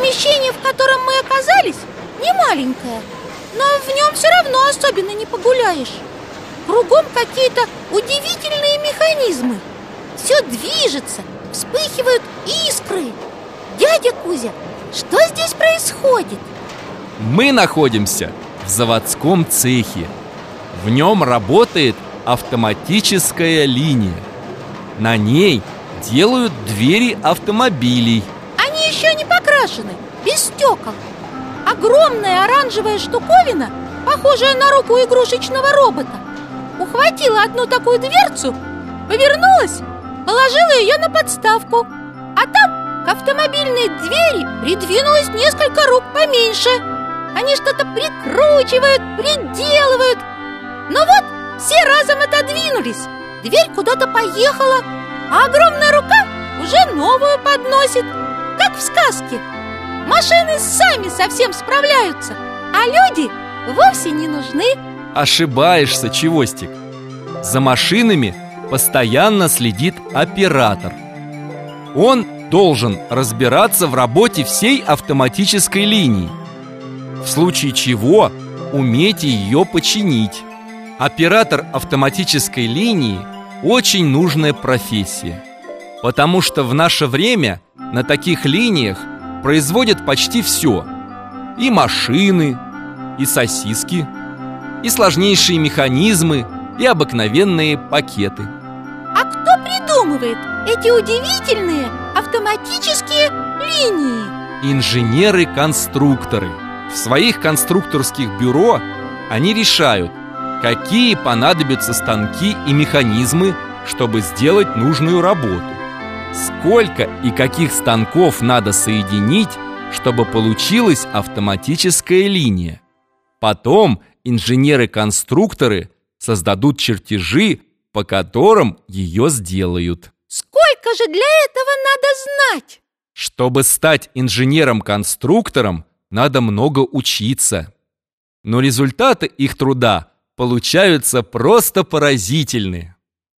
Помещение, в котором мы оказались, не маленькое, но в нем все равно особенно не погуляешь. Кругом какие-то удивительные механизмы. Все движется, вспыхивают искры. Дядя Кузя, что здесь происходит? Мы находимся в заводском цехе. В нем работает автоматическая линия. На ней делают двери автомобилей. Они еще не покрашены, без стекол. Огромная оранжевая штуковина, похожая на руку игрушечного робота, ухватила одну такую дверцу, повернулась, положила ее на подставку. А там к автомобильной двери придвинулось несколько рук поменьше. Они что-то прикручивают, приделывают. Но вот все разом отодвинулись. Дверь куда-то поехала, а огромная рука уже новую подносит. Как в сказке. Машины сами совсем справляются, а люди вовсе не нужны. Ошибаешься, Чевостик. За машинами постоянно следит оператор. Он должен разбираться в работе всей автоматической линии. В случае чего уметь ее починить. Оператор автоматической линии очень нужная профессия, потому что в наше время на таких линиях производят почти все. И машины, и сосиски, и сложнейшие механизмы, и обыкновенные пакеты. А кто придумывает эти удивительные автоматические линии? Инженеры-конструкторы. В своих конструкторских бюро они решают, какие понадобятся станки и механизмы, чтобы сделать нужную работу. Сколько и каких станков надо соединить, чтобы получилась автоматическая линия. Потом инженеры-конструкторы создадут чертежи, по которым ее сделают. Сколько же для этого надо знать? Чтобы стать инженером-конструктором, надо много учиться. Но результаты их труда получаются просто поразительные.